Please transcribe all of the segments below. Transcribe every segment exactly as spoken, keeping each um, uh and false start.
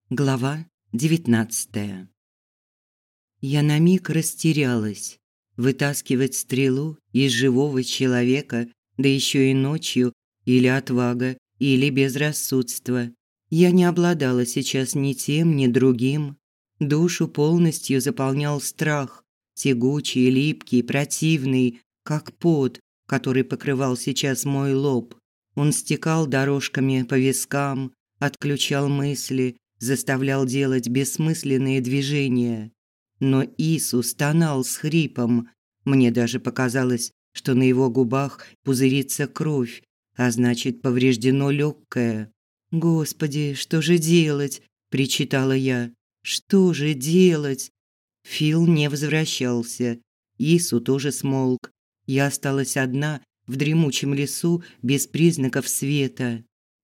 Глава девятнадцатая. Я на миг растерялась. Вытаскивать стрелу из живого человека, да еще и ночью, или отвага, или безрассудство. Я не обладала сейчас ни тем, ни другим. Душу полностью заполнял страх, тягучий, липкий, противный, как пот, который покрывал сейчас мой лоб. Он стекал дорожками по вискам, отключал мысли, заставлял делать бессмысленные движения. Но Ису стонал с хрипом. Мне даже показалось, что на его губах пузырится кровь, а значит, повреждено легкое. «Господи, что же делать?» – причитала я. «Что же делать?» Фил не возвращался. Ису тоже смолк. Я осталась одна в дремучем лесу без признаков света.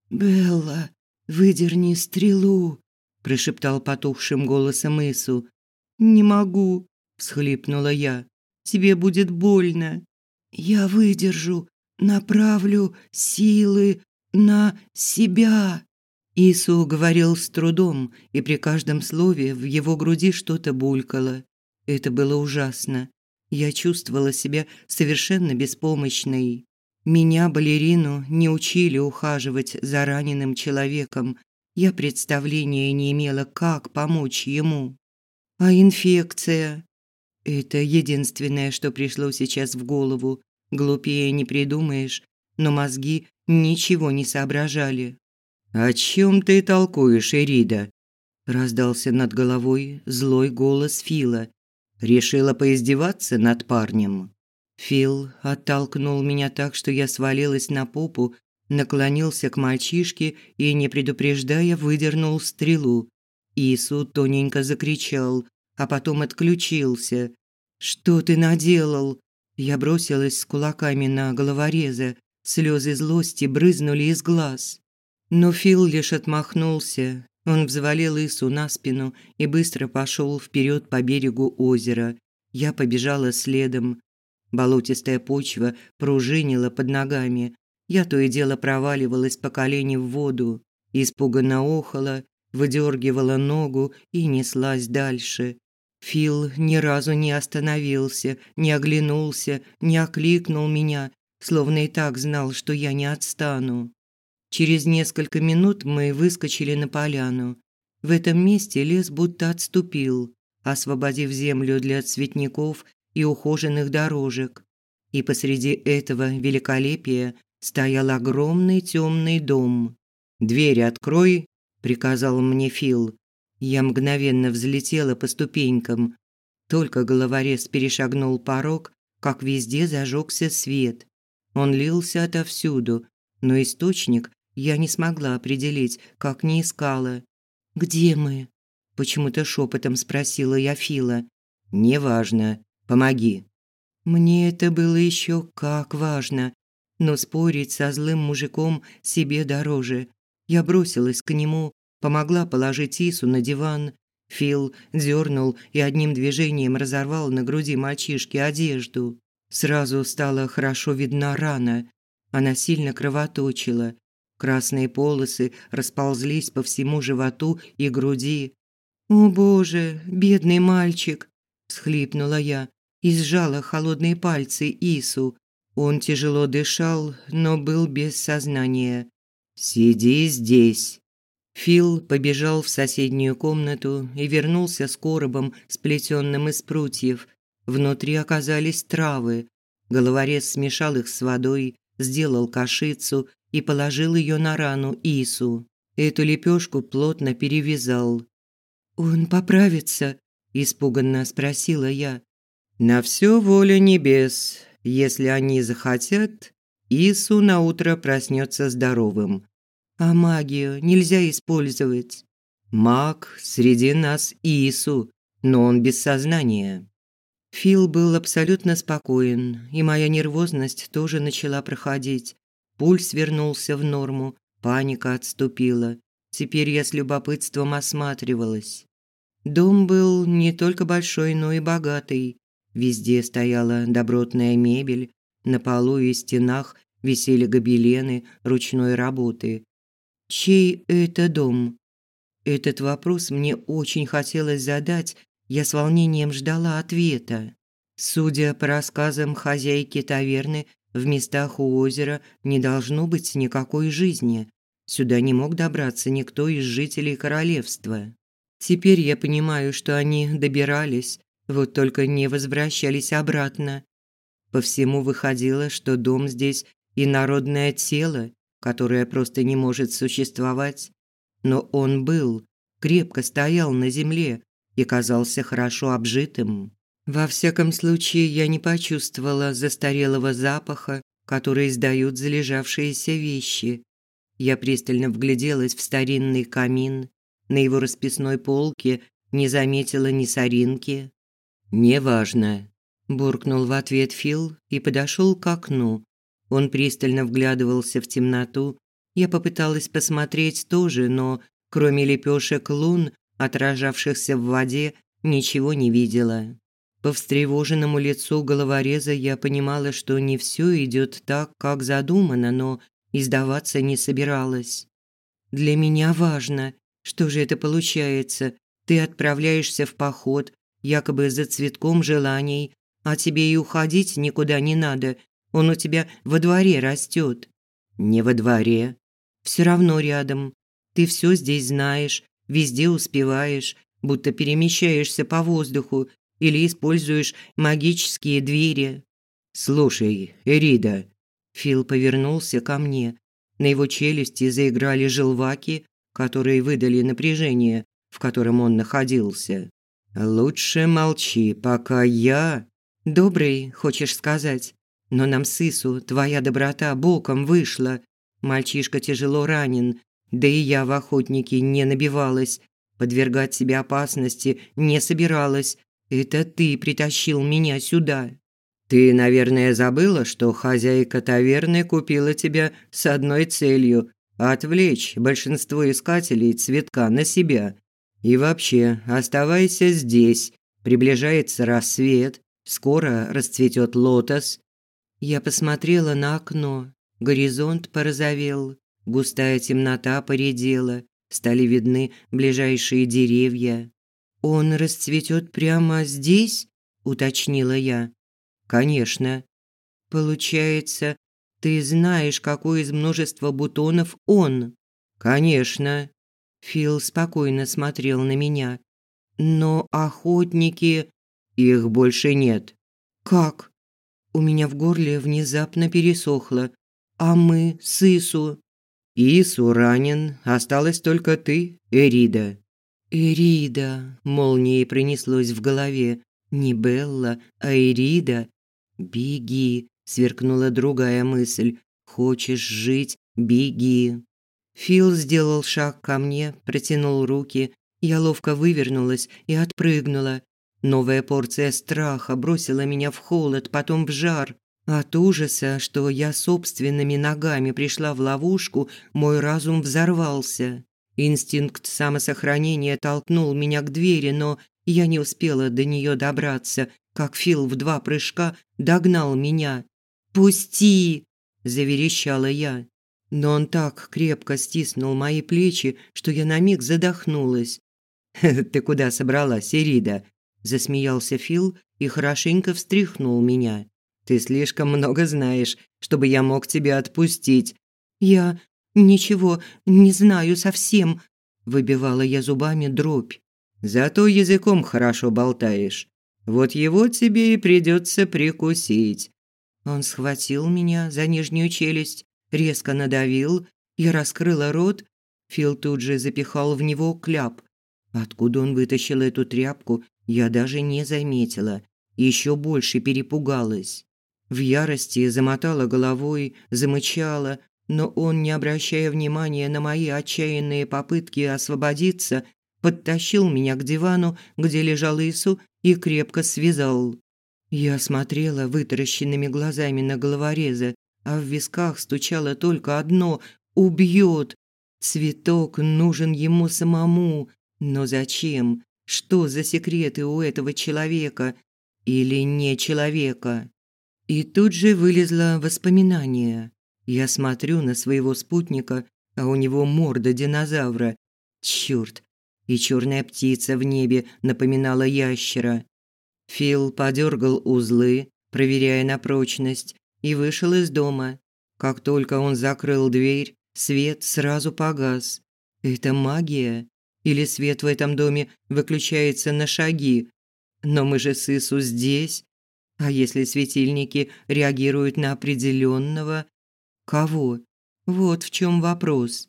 «Белла, выдерни стрелу!» – прошептал потухшим голосом Ису. «Не могу», – всхлипнула я. «Тебе будет больно». «Я выдержу, направлю силы на себя». Ису говорил с трудом, и при каждом слове в его груди что-то булькало. Это было ужасно. Я чувствовала себя совершенно беспомощной. Меня, балерину, не учили ухаживать за раненым человеком. Я представления не имела, как помочь ему. А инфекция? Это единственное, что пришло сейчас в голову. Глупее не придумаешь, но мозги ничего не соображали. «О чем ты толкуешь, Ирида?» – раздался над головой злой голос Фила. «Решила поиздеваться над парнем?» Фил оттолкнул меня так, что я свалилась на попу, наклонился к мальчишке и, не предупреждая, выдернул стрелу. Ису тоненько закричал, а потом отключился. «Что ты наделал?» Я бросилась с кулаками на головореза. Слезы злости брызнули из глаз. Но Фил лишь отмахнулся. Он взвалил Ису на спину и быстро пошел вперед по берегу озера. Я побежала следом. Болотистая почва пружинила под ногами. Я то и дело проваливалась по колени в воду. Испуганно охала, выдергивала ногу и неслась дальше. Фил ни разу не остановился, не оглянулся, не окликнул меня, словно и так знал, что я не отстану. Через несколько минут мы выскочили на поляну. В этом месте лес будто отступил, освободив землю для цветников и ухоженных дорожек. И посреди этого великолепия стоял огромный темный дом. «Дверь открой», – приказал мне Фил. Я мгновенно взлетела по ступенькам. Только головорез перешагнул порог, как везде зажегся свет. Он лился отовсюду, но источник я не смогла определить, как не искала. «Где мы?» – почему-то шепотом спросила я Фила. «Неважно. Помоги». Мне это было еще как важно, но спорить со злым мужиком себе дороже. Я бросилась к нему, помогла положить Ису на диван. Фил дернул и одним движением разорвал на груди мальчишки одежду. Сразу стала хорошо видна рана. Она сильно кровоточила. Красные полосы расползлись по всему животу и груди. «О, Боже, бедный мальчик!» – всхлипнула я и сжала холодные пальцы Ису. Он тяжело дышал, но был без сознания. «Сиди здесь». Фил побежал в соседнюю комнату и вернулся с коробом, сплетенным из прутьев. Внутри оказались травы. Головорез смешал их с водой, сделал кашицу и положил ее на рану Ису. Эту лепешку плотно перевязал. «Он поправится?» – испуганно спросила я. «На все воля небес. Если они захотят, Ису наутро проснется здоровым. А магию нельзя использовать. Маг среди нас Ису, но он без сознания». Фил был абсолютно спокоен, и моя нервозность тоже начала проходить. Пульс вернулся в норму, паника отступила. Теперь я с любопытством осматривалась. Дом был не только большой, но и богатый. Везде стояла добротная мебель, на полу и стенах висели гобелены ручной работы. Чей это дом? Этот вопрос мне очень хотелось задать, я с волнением ждала ответа. Судя по рассказам хозяйки таверны, в местах у озера не должно быть никакой жизни. Сюда не мог добраться никто из жителей королевства. Теперь я понимаю, что они добирались, вот только не возвращались обратно. По всему выходило, что дом здесь инородное тело, которое просто не может существовать. Но он был, крепко стоял на земле и казался хорошо обжитым. Во всяком случае, я не почувствовала застарелого запаха, который издают залежавшиеся вещи. Я пристально вгляделась в старинный камин. На его расписной полке не заметила ни соринки. «Неважно», – буркнул в ответ Фил и подошел к окну. Он пристально вглядывался в темноту. Я попыталась посмотреть тоже, но кроме лепешек лун, отражавшихся в воде, ничего не видела. По встревоженному лицу головореза я понимала, что не все идет так, как задумано, но и сдаваться не собиралась. «Для меня важно, что же это получается? Ты отправляешься в поход, якобы за цветком желаний, а тебе и уходить никуда не надо. Он у тебя во дворе растет». «Не во дворе». «Все равно рядом. Ты все здесь знаешь, везде успеваешь, будто перемещаешься по воздуху или используешь магические двери». «Слушай, Эрида». Фил повернулся ко мне. На его челюсти заиграли желваки, которые выдали напряжение, в котором он находился. «Лучше молчи, пока я...» «Добрый, хочешь сказать? Но нам с Ису твоя доброта боком вышла. Мальчишка тяжело ранен, да и я в охотники не набивалась. Подвергать себя опасности не собиралась. Это ты притащил меня сюда». «Ты, наверное, забыла, что хозяйка таверны купила тебя с одной целью – отвлечь большинство искателей цветка на себя. И вообще, оставайся здесь. Приближается рассвет, скоро расцветет лотос». Я посмотрела на окно. Горизонт порозовел, густая темнота поредела, стали видны ближайшие деревья. «Он расцветет прямо здесь?» – уточнила я. «Конечно». «Получается, ты знаешь, какой из множества бутонов он?» «Конечно». Фил спокойно смотрел на меня. «Но охотники...» «Их больше нет». «Как?» У меня в горле внезапно пересохло. «А мы с Ису?» «Ису ранен, осталась только ты, Эрида». «Эрида», – молнией пронеслось в голове. «Не Белла, а Эрида». «Беги», – сверкнула другая мысль. «Хочешь жить – беги». Фил сделал шаг ко мне, протянул руки. Я ловко вывернулась и отпрыгнула. Новая порция страха бросила меня в холод, потом в жар. От ужаса, что я собственными ногами пришла в ловушку, мой разум взорвался. Инстинкт самосохранения толкнул меня к двери, но я не успела до нее добраться, как Фил в два прыжка догнал меня. «Пусти!» – заверещала я. Но он так крепко стиснул мои плечи, что я на миг задохнулась. «Ты куда собралась, Эрида?» – засмеялся Фил и хорошенько встряхнул меня. «Ты слишком много знаешь, чтобы я мог тебя отпустить». «Я ничего не знаю совсем», – выбивала я зубами дробь. «Зато языком хорошо болтаешь. Вот его тебе и придется прикусить». Он схватил меня за нижнюю челюсть, резко надавил, я раскрыла рот. Фил тут же запихал в него кляп. Откуда он вытащил эту тряпку, я даже не заметила. Еще больше перепугалась. В ярости замотала головой, замычала, но он, не обращая внимания на мои отчаянные попытки освободиться, подтащил меня к дивану, где лежал Ису, и крепко связал. Я смотрела вытаращенными глазами на головореза, а в висках стучало только одно – «Убьет!». Цветок нужен ему самому. Но зачем? Что за секреты у этого человека? Или не человека? И тут же вылезло воспоминание. Я смотрю на своего спутника, а у него морда динозавра. Чёрт, и черная птица в небе напоминала ящера. Фил подергал узлы, проверяя на прочность, и вышел из дома. Как только он закрыл дверь, свет сразу погас. Это магия? Или свет в этом доме выключается на шаги? Но мы же с Ису здесь. А если светильники реагируют на определенного? Кого? Вот в чем вопрос.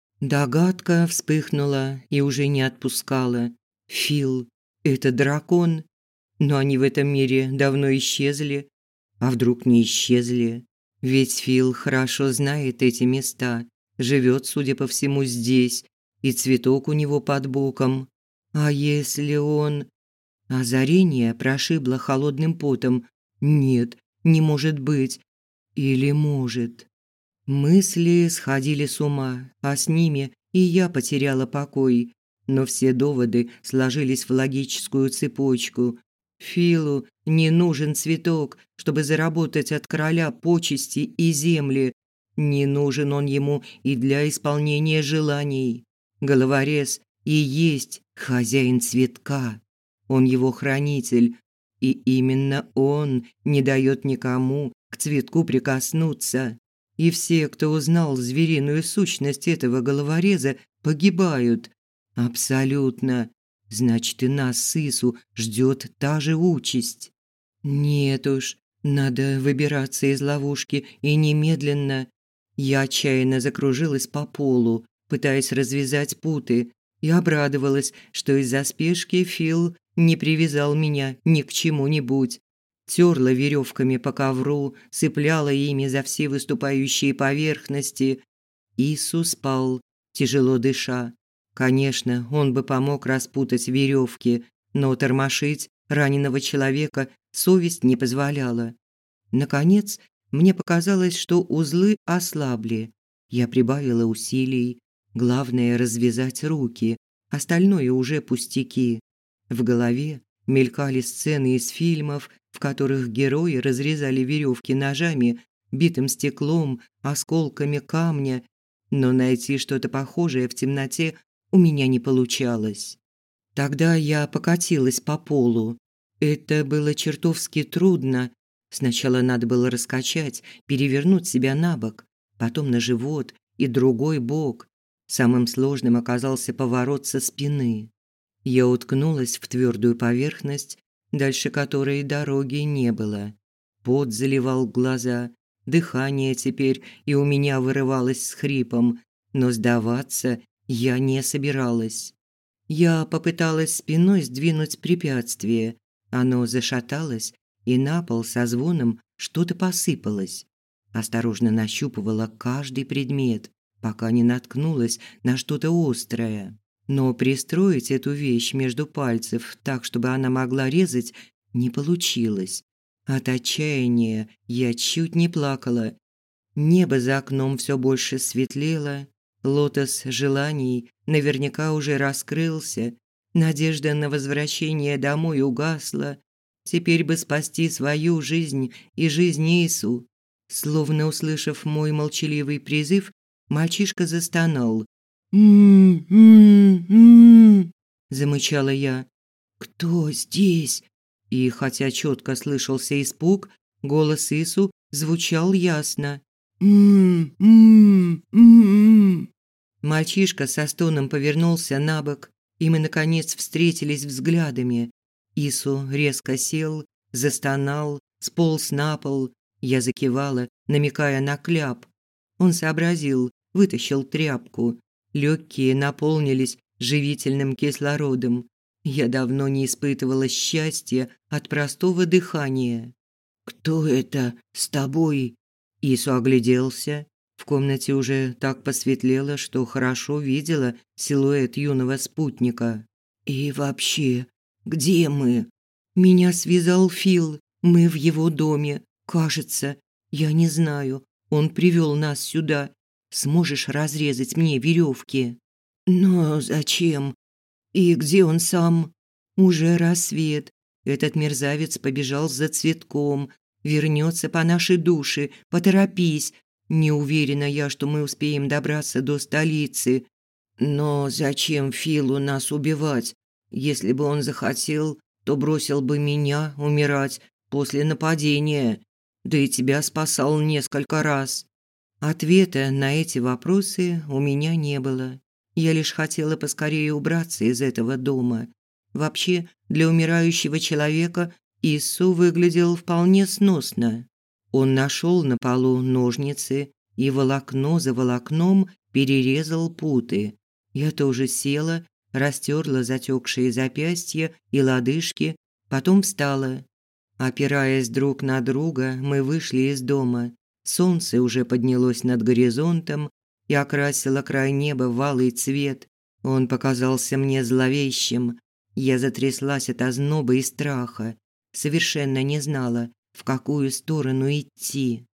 Догадка вспыхнула и уже не отпускала. Фил – это дракон? Но они в этом мире давно исчезли. А вдруг не исчезли? Ведь Фил хорошо знает эти места, живет, судя по всему, здесь, и цветок у него под боком. А если он... Озарение прошибло холодным потом. Нет, не может быть. Или может. Мысли сходили с ума, а с ними и я потеряла покой. Но все доводы сложились в логическую цепочку. Филу не нужен цветок, чтобы заработать от короля почести и земли. Не нужен он ему и для исполнения желаний. Головорез и есть хозяин цветка. Он его хранитель, и именно он не дает никому к цветку прикоснуться. И все, кто узнал звериную сущность этого головореза, погибают. Абсолютно. Значит, и нас с Ису ждет та же участь. Нет уж, надо выбираться из ловушки и немедленно. Я отчаянно закружилась по полу, пытаясь развязать путы, и обрадовалась, что из-за спешки Фил не привязал меня ни к чему-нибудь. Терла веревками по ковру, цепляла ими за все выступающие поверхности. Ису спал, тяжело дыша. Конечно, он бы помог распутать веревки, но тормошить раненого человека совесть не позволяла. Наконец, мне показалось, что узлы ослабли. Я прибавила усилий. Главное – развязать руки, остальное уже пустяки. В голове мелькали сцены из фильмов, в которых герои разрезали веревки ножами, битым стеклом, осколками камня, но найти что-то похожее в темноте у меня не получалось. Тогда я покатилась по полу. Это было чертовски трудно. Сначала надо было раскачать, перевернуть себя на бок, потом на живот и другой бок. Самым сложным оказался поворот со спины. Я уткнулась в твердую поверхность, дальше которой дороги не было. Пот заливал глаза, дыхание теперь и у меня вырывалось с хрипом, но сдаваться я не собиралась. Я попыталась спиной сдвинуть препятствие. Оно зашаталось, и на пол со звоном что-то посыпалось. Осторожно нащупывала каждый предмет, пока не наткнулась на что-то острое. Но пристроить эту вещь между пальцев так, чтобы она могла резать, не получилось. От отчаяния я чуть не плакала. Небо за окном все больше светлело. Лотос желаний наверняка уже раскрылся. Надежда на возвращение домой угасла. Теперь бы спасти свою жизнь и жизнь Ису. Словно услышав мой молчаливый призыв, мальчишка застонал. «М-м-м-м», замычала я. «Кто здесь?» И хотя четко слышался испуг, голос Ису звучал ясно. «М-м-м-м». Мальчишка со стоном повернулся на бок, и мы, наконец, встретились взглядами. Ису резко сел, застонал, сполз на пол. Я закивала, намекая на кляп. Он сообразил, вытащил тряпку. Легкие наполнились живительным кислородом. Я давно не испытывала счастья от простого дыхания. «Кто это с тобой?» Ису огляделся. В комнате уже так посветлело, что хорошо видела силуэт юного спутника. «И вообще, где мы?» «Меня связал Фил. Мы в его доме. Кажется, я не знаю. Он привел нас сюда. Сможешь разрезать мне веревки?» «Но зачем? И где он сам?» «Уже рассвет. Этот мерзавец побежал за цветком. Вернется по нашей душе. Поторопись. Не уверена я, что мы успеем добраться до столицы». Но зачем Филу нас убивать? Если бы он захотел, то бросил бы меня умирать после нападения. Да и тебя спасал несколько раз. Ответа на эти вопросы у меня не было. Я лишь хотела поскорее убраться из этого дома. Вообще, для умирающего человека Иссу выглядел вполне сносно. Он нашел на полу ножницы и волокно за волокном перерезал путы. Я тоже села, растерла затекшие запястья и лодыжки, потом встала. Опираясь друг на друга, мы вышли из дома. Солнце уже поднялось над горизонтом и окрасило край неба в алый цвет. Он показался мне зловещим. Я затряслась от озноба и страха. Совершенно не знала, в какую сторону идти.